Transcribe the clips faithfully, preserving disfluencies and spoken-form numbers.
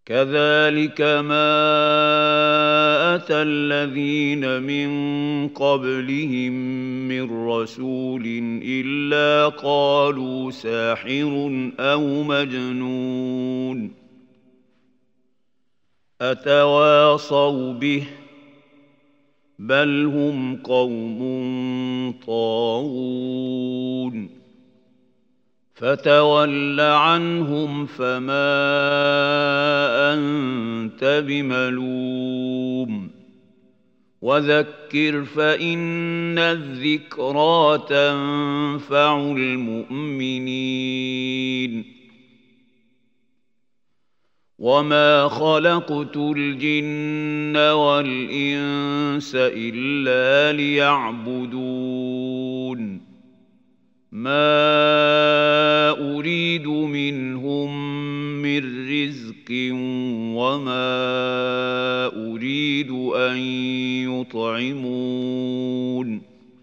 كذلك ما أتى الذين من قبلهم من رسول إلا قالوا ساحر أو مجنون أتواصوا به بل هم قوم طاغون فتول عنهم فما أنت بملوم وذكر فإن الذكرى تنفع المؤمنين وما خلقت الجن والإنس إلا ليعبدون ما أريد منهم من رزق وما أريد أن يطعمون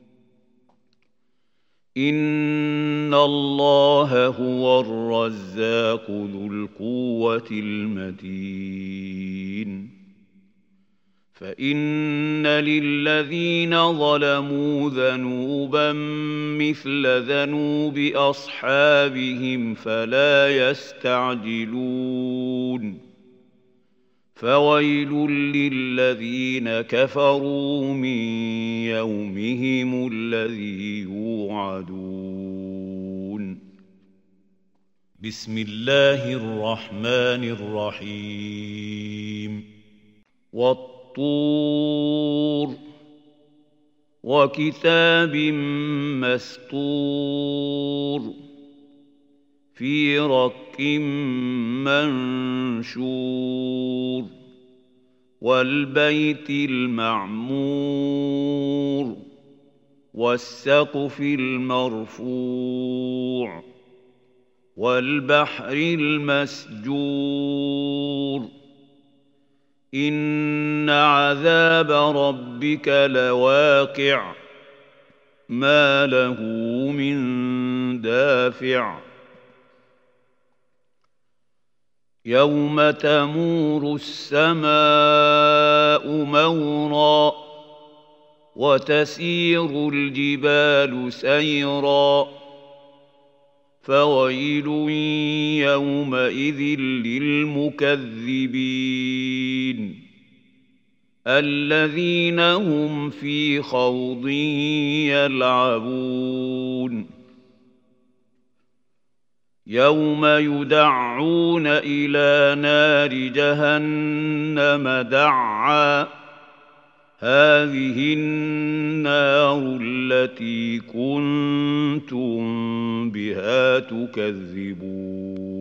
إن الله هو الرزاق ذو القوة المتين فإن للذين ظلموا ذنوبا مثل ذنوب أصحابهم فلا يستعجلون فويل للذين كفروا من يومهم الذي يوعدون بسم الله الرحمن الرحيم والطور وكتاب مسطور في رق منشور والبيت المعمور والسقف المرفوع والبحر المسجور إن عذاب ربك لواقع ما له من دافع يوم تمور السماء مورا وتسير الجبال سيرا فويل يومئذ للمكذبين الذين هم في خوض يلعبون يوم يدعون إلى نار جهنم دعا هذه النار التي كنتم بها تكذبون